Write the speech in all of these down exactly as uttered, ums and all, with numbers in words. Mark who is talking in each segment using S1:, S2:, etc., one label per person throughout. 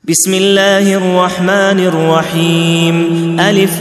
S1: بسم الله الرحمن الرحيم. ألف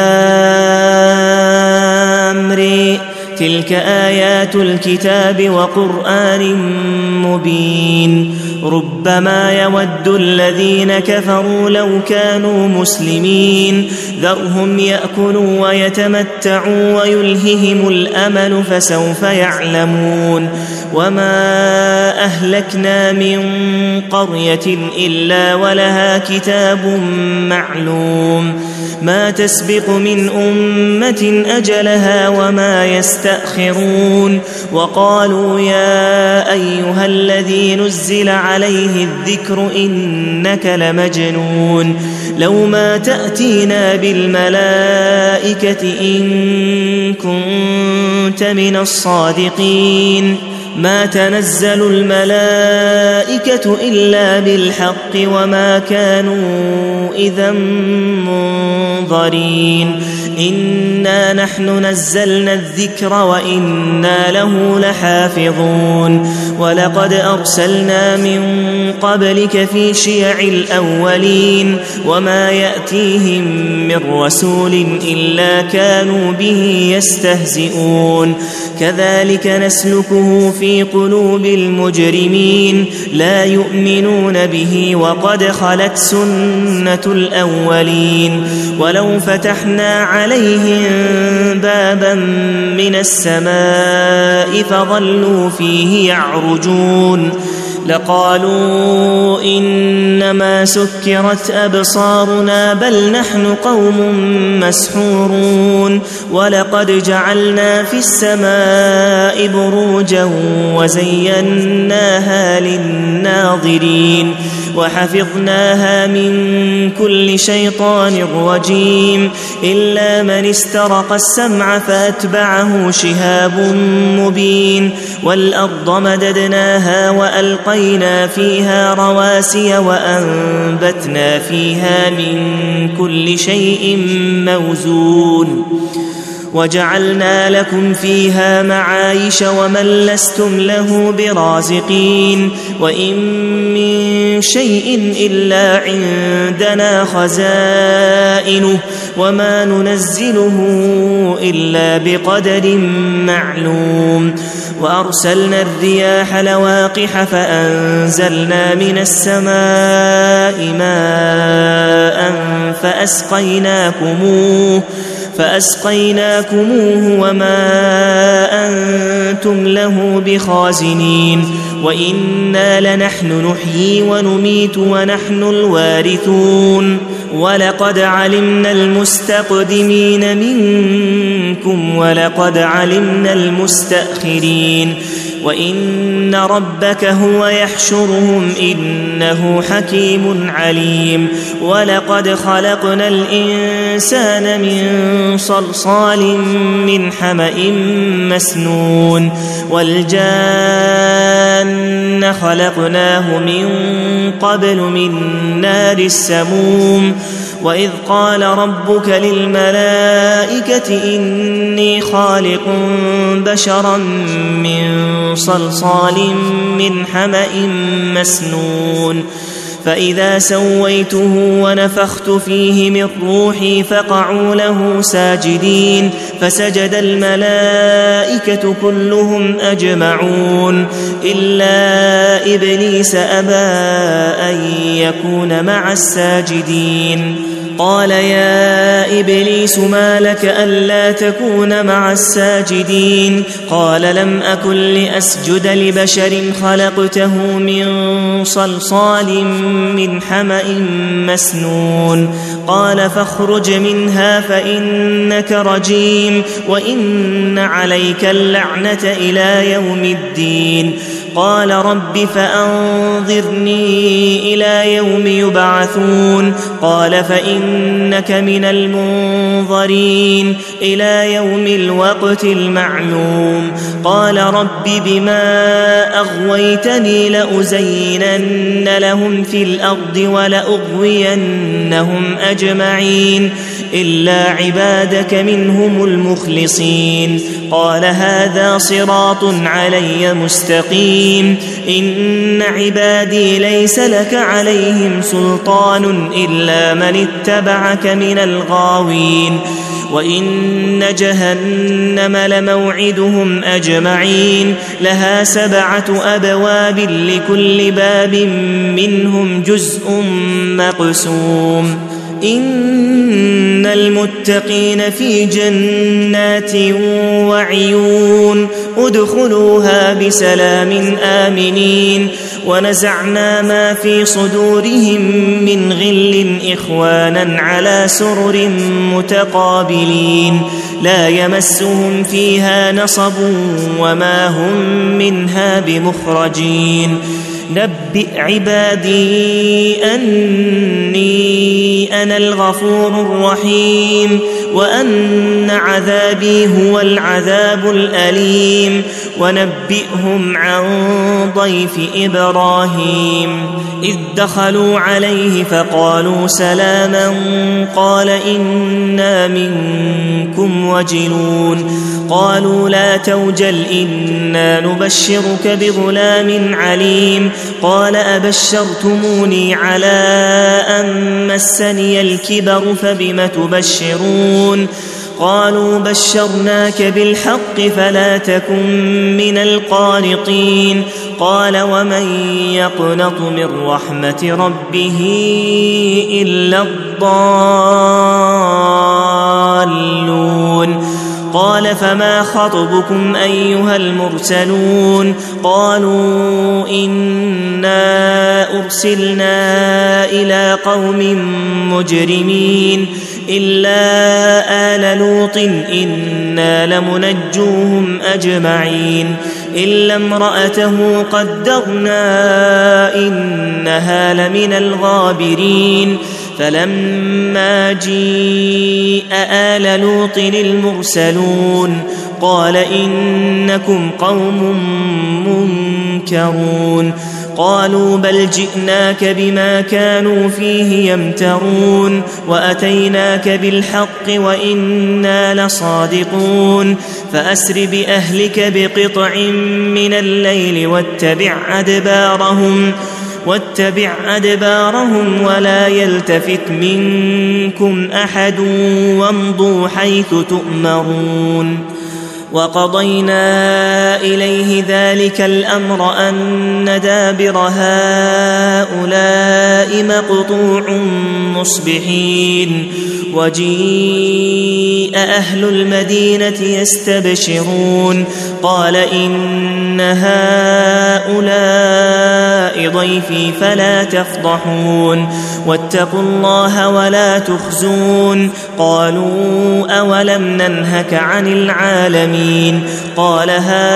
S1: لام ر. تلك آيات الكتاب وقرآن مبين. ربما يود الذين كفروا لو كانوا مسلمين ذرهم يأكلوا ويتمتعوا ويلههم الأمل فسوف يعلمون. وما أهلكنا من قرية إلا ولها كتاب معلوم ما تسبق من أمة أجلها وما يستأخرون. وقالوا يا أيها الذي نزل عليه الذكر إنك لمجنون لو ما تأتينا بالملائكة إن كنت من الصادقين ما تنزل الملائكة إلا بالحق وما كانوا إذا منظرين. إنا نحن نزلنا الذكر وإنا له لحافظون. ولقد أرسلنا من قبلك في شيع الأولين وما يأتيهم من رسول إلا كانوا به يستهزئون. كذلك نسلكه في قلوب المجرمين لا يؤمنون به وقد خلت سنة الأولين. ولو فتحنا عليهم بابا من السماء فظلوا فيه يعرجون لقالوا إنما سكرت أبصارنا بل نحن قوم مسحورون. ولقد جعلنا في السماء بروجا وزيناها للناظرين وحفظناها من كل شيطان رجيم إلا من استرق السمع فأتبعه شهاب مبين. والأرض مددناها وألقينا فيها رواسي وأنبتنا فيها من كل شيء موزون وجعلنا لكم فيها معايش ومن لستم له برازقين. وإن من شيء إلا عندنا خزائنه وما ننزله إلا بقدر معلوم. وأرسلنا الرياح لواقح فأنزلنا من السماء ماء فأسقيناكموه فأسقيناكموه وما أنتم له بخازنين. وإنا لنحن نحيي ونميت ونحن الوارثون. ولقد علمنا المستقدمين منكم ولقد علمنا المستأخرين. وإن ربك هو يحشرهم إنه حكيم عليم. ولقد خلقنا الإنسان من صلصال من حمأ مسنون والجان خلقناه من قبل من نار السموم. وإذ قال ربك للملائكة إني خالق بشرا من صلصال من حمأ مسنون فإذا سويته ونفخت فيه من روحي فقعوا له ساجدين فسجد الملائكة كلهم أجمعون إلا إبليس أبى أن يكون مع الساجدين. قال يا إبليس ما لك ألا تكون مع الساجدين؟ قال لم أكن لأسجد لبشر خلقته من صلصال من حمأ مسنون. قال فاخرج منها فإنك رجيم وإن عليك اللعنة إلى يوم الدين. قال رب فأنظرني إلى يوم يبعثون. قال فإنك من المنظرين إلى يوم الوقت المعلوم. قال رب بما أغويتني لأزينن لهم في الأرض ولأغوينهم أجمعين إلا عبادك منهم المخلصين. قال هذا صراط علي مستقيم إن عبادي ليس لك عليهم سلطان إلا من اتبعك من الغاوين وإن جهنم لموعدهم أجمعين لها سبعة أبواب لكل باب منهم جزء مقسوم إن المتقين في جنات وعيون ادخلوها بسلام آمنين ونزعنا ما في صدورهم من غل إخوانا على سرر متقابلين لا يمسهم فيها نصب وما هم منها بمخرجين نبئ عبادي أني أنا الغفور الرحيم وأن عذابي هو العذاب الأليم ونبئهم عن ضيف إبراهيم إذ دخلوا عليه فقالوا سلاما قال إنا منكم وجلون قالوا لا توجل إنا نبشرك بغلام عليم قال أبشرتموني على أن مسني الكبر فبم تبشرون قالوا بشرناك بالحق فلا تكن من القانطين قال ومن يقنط من رحمة ربه إلا الضالون قال فما خطبكم أيها المرسلون قالوا إنا أرسلنا إلى قوم مجرمين إلا آل لوط إنا لمنجوهم أجمعين إلا امرأته قدرنا إنها لمن الغابرين فلما جيء آل لوط المرسلون قال إنكم قوم منكرون قالوا بل جئناك بما كانوا فيه يمترون وأتيناك بالحق وإنا لصادقون فأسر بأهلك بقطع من الليل واتبع أدبارهم واتبع أدبارهم ولا يلتفت منكم أحد وامضوا حيث تؤمرون وقضينا إليه ذلك الأمر أن دابر هؤلاء مقطوع مصبحين وجيء أهل المدينة يستبشرون قال إن هؤلاء ضيفي فلا تفضحون واتقوا الله ولا تخزون قالوا أولم ننهك عن العالمين قال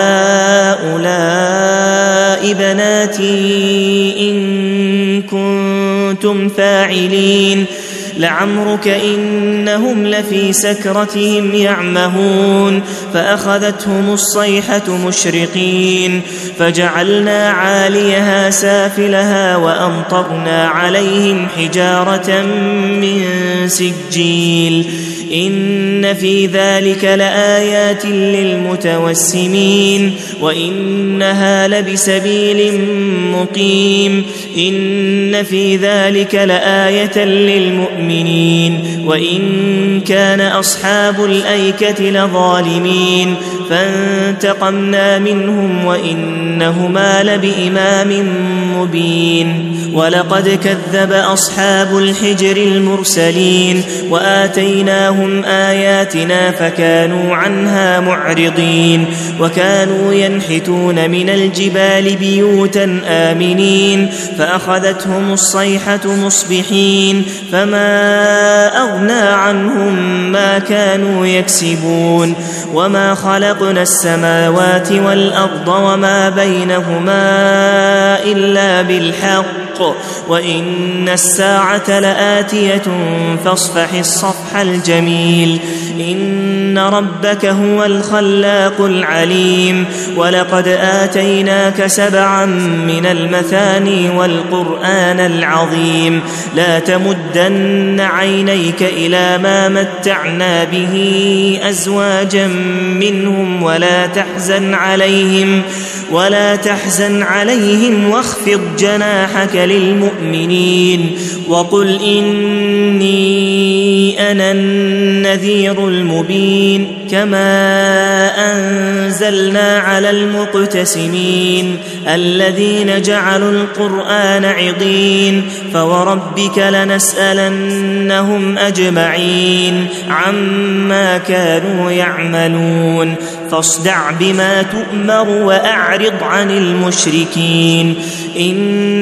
S1: هؤلاء بناتي إن كنتم فاعلين لعمرك إنهم لفي سكرتهم يعمهون فأخذتهم الصيحة مشرقين فجعلنا عاليها سافلها وأمطرنا عليهم حجارة من سجيل إن في ذلك لآيات للمتوسمين وإنها لبسبيل مقيم إن في ذلك لآية للمؤمنين وإن كان أصحاب الأيكة لظالمين فانتقمنا منهم وإنهما لبإمام مبين ولقد كذب أصحاب الحجر المرسلين وآتيناهم آياتنا فكانوا عنها معرضين وكانوا ينحتون من الجبال بيوتا آمنين فأخذتهم الصيحة مصبحين فما أغنى عنهم ما كانوا يكسبون وما خلقنا السماوات والأرض وما بينهما إلا بالحق وإن الساعة لآتية فاصفح الصفح الجميل إن إن ربك هو الخلاق العليم ولقد آتيناك سبعا من المثاني والقرآن العظيم لا تمدن عينيك إلى ما متعنا به أزواجا منهم ولا تحزن عليهم ولا تحزن عليهم واخفض جناحك للمؤمنين وقل إني أنا النذير المبين كما أنزلنا على المقتسمين الذين جعلوا القرآن عضين فوربك لنسألنهم أجمعين عما كانوا يعملون فاصدع بما تؤمر وأعرض عن المشركين إن